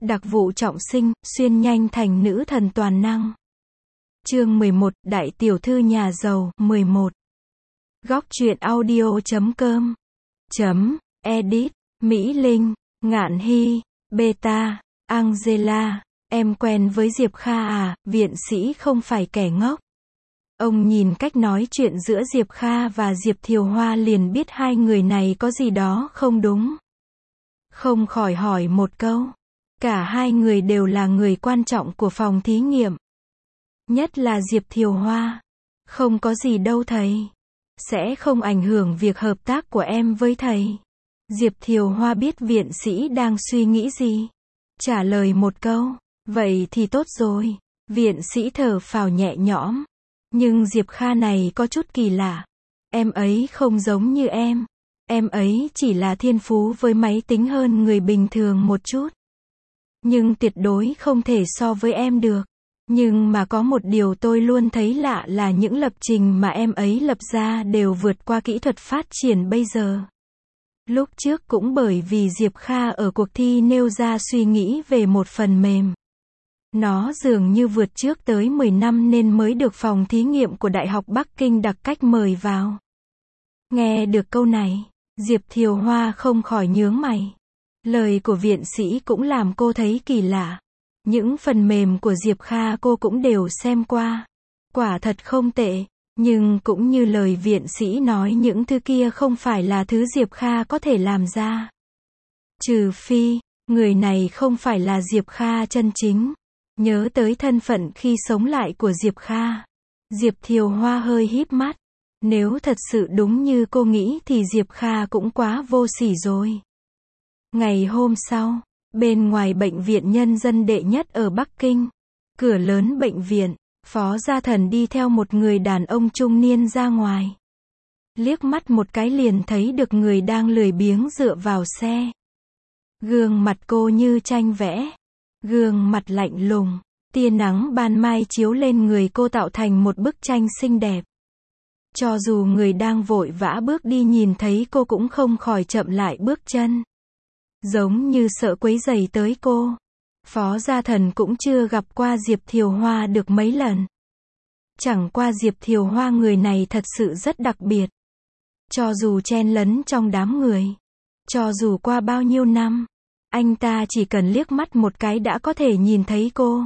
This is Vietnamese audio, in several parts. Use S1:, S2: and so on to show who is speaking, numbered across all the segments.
S1: Đặc vụ trọng sinh, xuyên nhanh thành nữ thần toàn năng. Chương 11, Đại tiểu thư nhà giàu, 11. Góc truyện audio.com. Edit, Mỹ Linh, Ngạn Hy, Beta, Angela, em quen với Diệp Kha à, viện sĩ không phải kẻ ngốc. Ông nhìn cách nói chuyện giữa Diệp Kha và Diệp Thiều Hoa liền biết hai người này có gì đó không đúng. Không khỏi hỏi một câu. Cả hai người đều là người quan trọng của phòng thí nghiệm. Nhất là Diệp Thiều Hoa. Không có gì đâu thầy. Sẽ không ảnh hưởng việc hợp tác của em với thầy. Diệp Thiều Hoa biết viện sĩ đang suy nghĩ gì. Trả lời một câu. Vậy thì tốt rồi. Viện sĩ thở phào nhẹ nhõm. Nhưng Diệp Kha này có chút kỳ lạ. Em ấy không giống như em. Em ấy chỉ là thiên phú với máy tính hơn người bình thường một chút. Nhưng tuyệt đối không thể so với em được. Nhưng mà có một điều tôi luôn thấy lạ là những lập trình mà em ấy lập ra đều vượt qua kỹ thuật phát triển bây giờ. Lúc trước cũng bởi vì Diệp Kha ở cuộc thi nêu ra suy nghĩ về một phần mềm. Nó dường như vượt trước tới 10 năm nên mới được phòng thí nghiệm của Đại học Bắc Kinh đặc cách mời vào. Nghe được câu này, Diệp Thiều Hoa không khỏi nhướng mày. Lời của viện sĩ cũng làm cô thấy kỳ lạ. Những phần mềm của Diệp Kha cô cũng đều xem qua. Quả thật không tệ, nhưng cũng như lời viện sĩ nói những thứ kia không phải là thứ Diệp Kha có thể làm ra. Trừ phi, người này không phải là Diệp Kha chân chính. Nhớ tới thân phận khi sống lại của Diệp Kha. Diệp Thiều Hoa hơi híp mắt. Nếu thật sự đúng như cô nghĩ thì Diệp Kha cũng quá vô sỉ rồi. Ngày hôm sau, bên ngoài bệnh viện nhân dân đệ nhất ở Bắc Kinh, cửa lớn bệnh viện, Phó Gia Thần đi theo một người đàn ông trung niên ra ngoài. Liếc mắt một cái liền thấy được người đang lười biếng dựa vào xe. Gương mặt cô như tranh vẽ. Gương mặt lạnh lùng, tia nắng ban mai chiếu lên người cô tạo thành một bức tranh xinh đẹp. Cho dù người đang vội vã bước đi nhìn thấy cô cũng không khỏi chậm lại bước chân. Giống như sợ quấy rầy tới cô. Phó Gia Thần cũng chưa gặp qua Diệp Thiều Hoa được mấy lần. Chẳng qua Diệp Thiều Hoa người này thật sự rất đặc biệt. Cho dù chen lấn trong đám người, cho dù qua bao nhiêu năm, anh ta chỉ cần liếc mắt một cái đã có thể nhìn thấy cô.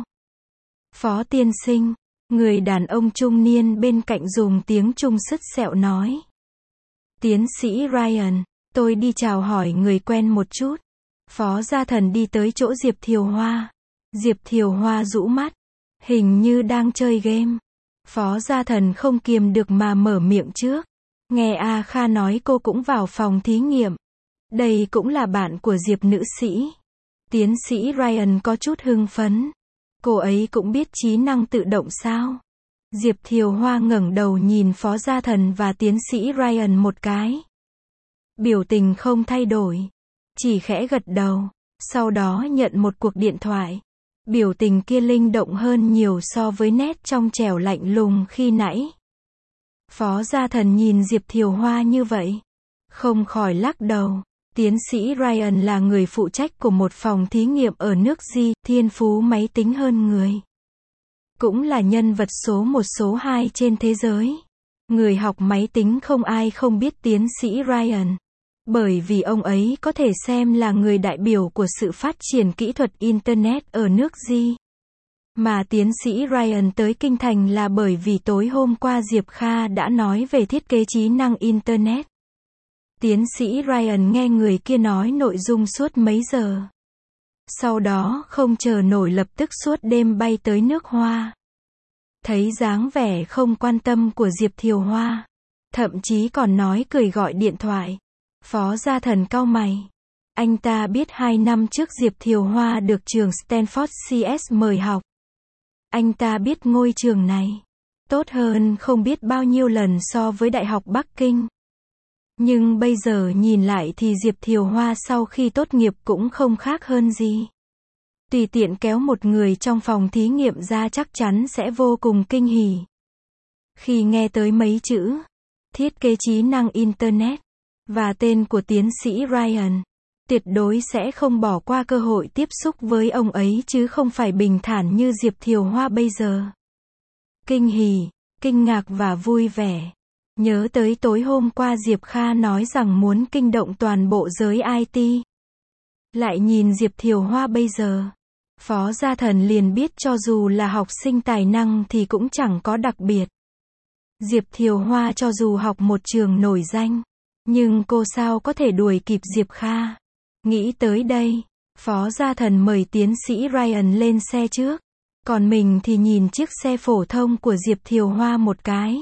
S1: Phó tiên sinh, người đàn ông trung niên bên cạnh dùng tiếng Trung sứt sẹo nói. Tiến sĩ Ryan, tôi đi chào hỏi người quen một chút. Phó Gia Thần đi tới chỗ Diệp Thiều Hoa. Diệp Thiều Hoa rũ mắt. Hình như đang chơi game. Phó Gia Thần không kiềm được mà mở miệng trước. Nghe A Kha nói cô cũng vào phòng thí nghiệm. Đây cũng là bạn của Diệp nữ sĩ. Tiến sĩ Ryan có chút hưng phấn. Cô ấy cũng biết trí năng tự động sao? Diệp Thiều Hoa ngẩng đầu nhìn Phó Gia Thần và tiến sĩ Ryan một cái. Biểu tình không thay đổi. Chỉ khẽ gật đầu. Sau đó nhận một cuộc điện thoại. Biểu tình kia linh động hơn nhiều so với nét trong trẻo lạnh lùng khi nãy. Phó Gia Thần nhìn Diệp Thiều Hoa như vậy. Không khỏi lắc đầu. Tiến sĩ Ryan là người phụ trách của một phòng thí nghiệm ở nước Di, thiên phú máy tính hơn người. Cũng là nhân vật số 1 số 2 trên thế giới. Người học máy tính không ai không biết tiến sĩ Ryan. Bởi vì ông ấy có thể xem là người đại biểu của sự phát triển kỹ thuật Internet ở nước Di. Mà tiến sĩ Ryan tới Kinh Thành là bởi vì tối hôm qua Diệp Kha đã nói về thiết kế trí năng Internet. Tiến sĩ Ryan nghe người kia nói nội dung suốt mấy giờ. Sau đó không chờ nổi lập tức suốt đêm bay tới nước Hoa. Thấy dáng vẻ không quan tâm của Diệp Thiều Hoa. Thậm chí còn nói cười gọi điện thoại. Phó Gia Thần cau mày. Anh ta biết 2 năm trước Diệp Thiều Hoa được trường Stanford CS mời học. Anh ta biết ngôi trường này tốt hơn không biết bao nhiêu lần so với Đại học Bắc Kinh. Nhưng bây giờ nhìn lại thì Diệp Thiều Hoa sau khi tốt nghiệp cũng không khác hơn gì. Tùy tiện kéo một người trong phòng thí nghiệm ra chắc chắn sẽ vô cùng kinh hỉ. Khi nghe tới mấy chữ thiết kế trí năng Internet và tên của tiến sĩ Ryan, tuyệt đối sẽ không bỏ qua cơ hội tiếp xúc với ông ấy chứ không phải bình thản như Diệp Thiều Hoa bây giờ. Kinh hỉ, kinh ngạc và vui vẻ. Nhớ tới tối hôm qua Diệp Kha nói rằng muốn kinh động toàn bộ giới IT. Lại nhìn Diệp Thiều Hoa bây giờ. Phó Gia Thần liền biết cho dù là học sinh tài năng thì cũng chẳng có đặc biệt. Diệp Thiều Hoa cho dù học một trường nổi danh, nhưng cô sao có thể đuổi kịp Diệp Kha. Nghĩ tới đây, Phó Gia Thần mời tiến sĩ Ryan lên xe trước. Còn mình thì nhìn chiếc xe phổ thông của Diệp Thiều Hoa một cái.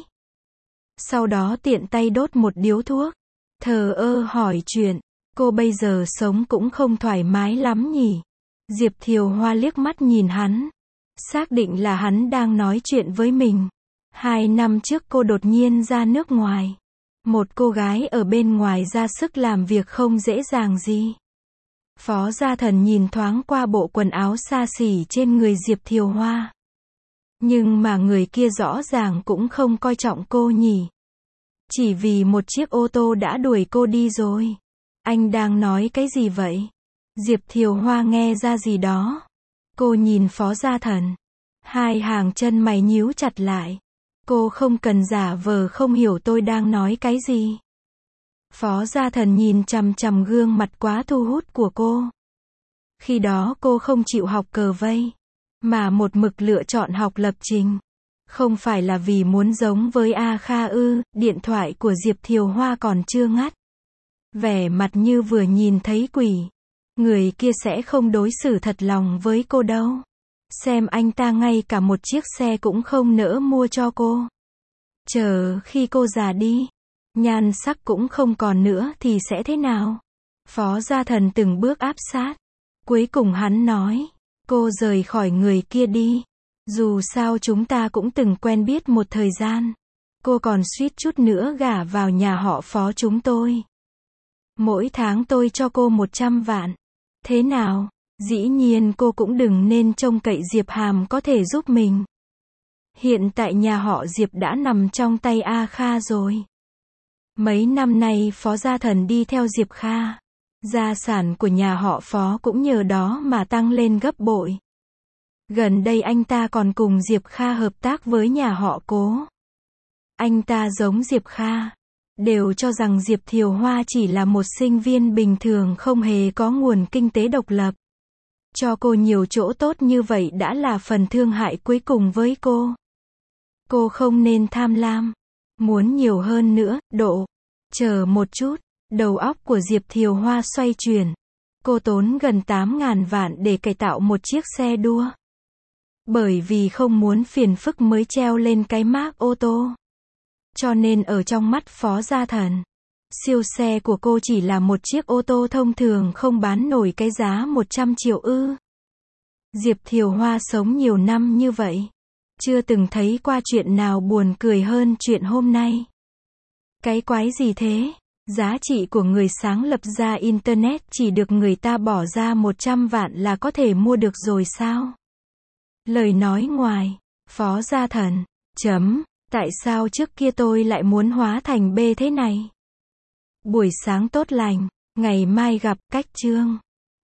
S1: Sau đó tiện tay đốt một điếu thuốc. Thờ ơ hỏi chuyện, cô bây giờ sống cũng không thoải mái lắm nhỉ. Diệp Thiều Hoa liếc mắt nhìn hắn. Xác định là hắn đang nói chuyện với mình. 2 năm trước cô đột nhiên ra nước ngoài. Một cô gái ở bên ngoài ra sức làm việc không dễ dàng gì. Phó Gia Thần nhìn thoáng qua bộ quần áo xa xỉ trên người Diệp Thiều Hoa. Nhưng mà người kia rõ ràng cũng không coi trọng cô nhỉ. Chỉ vì một chiếc ô tô đã đuổi cô đi rồi. Anh đang nói cái gì vậy? Diệp Thiều Hoa nghe ra gì đó. Cô nhìn Phó Gia Thần. 2 hàng chân mày nhíu chặt lại. Cô không cần giả vờ không hiểu tôi đang nói cái gì. Phó Gia Thần nhìn chằm chằm gương mặt quá thu hút của cô. Khi đó cô không chịu học cờ vây, mà một mực lựa chọn học lập trình. Không phải là vì muốn giống với A Kha ư? Điện thoại của Diệp Thiều Hoa còn chưa ngắt. Vẻ mặt như vừa nhìn thấy quỷ. Người kia sẽ không đối xử thật lòng với cô đâu. Xem anh ta ngay cả một chiếc xe cũng không nỡ mua cho cô. Chờ khi cô già đi, nhan sắc cũng không còn nữa thì sẽ thế nào? Phó Gia Thần từng bước áp sát. Cuối cùng hắn nói, cô rời khỏi người kia đi. Dù sao chúng ta cũng từng quen biết một thời gian. Cô còn suýt chút nữa gả vào nhà họ Phó chúng tôi. Mỗi tháng tôi cho cô 100 vạn. Thế nào? Dĩ nhiên cô cũng đừng nên trông cậy Diệp Hàm có thể giúp mình. Hiện tại nhà họ Diệp đã nằm trong tay A Kha rồi. Mấy năm nay Phó Gia Thần đi theo Diệp Kha. Gia sản của nhà họ Phó cũng nhờ đó mà tăng lên gấp bội. Gần đây anh ta còn cùng Diệp Kha hợp tác với nhà họ Cố. Anh ta giống Diệp Kha. Đều cho rằng Diệp Thiều Hoa chỉ là một sinh viên bình thường không hề có nguồn kinh tế độc lập. Cho cô nhiều chỗ tốt như vậy đã là phần thương hại cuối cùng với cô. Cô không nên tham lam. Muốn nhiều hơn nữa, Chờ một chút. Đầu óc của Diệp Thiều Hoa xoay chuyển. Cô tốn gần 8.000 vạn để cải tạo một chiếc xe đua. Bởi vì không muốn phiền phức mới treo lên cái mác ô tô. Cho nên ở trong mắt Phó Gia Thần, siêu xe của cô chỉ là một chiếc ô tô thông thường không bán nổi cái giá 100 triệu ư. Diệp Thiều Hoa sống nhiều năm như vậy. Chưa từng thấy qua chuyện nào buồn cười hơn chuyện hôm nay. Cái quái gì thế? Giá trị của người sáng lập ra Internet chỉ được người ta bỏ ra 100 vạn là có thể mua được rồi sao? Lời nói ngoài, Phó Gia Thần, tại sao trước kia tôi lại muốn hóa thành B thế này? Buổi sáng tốt lành, ngày mai gặp, cách chương.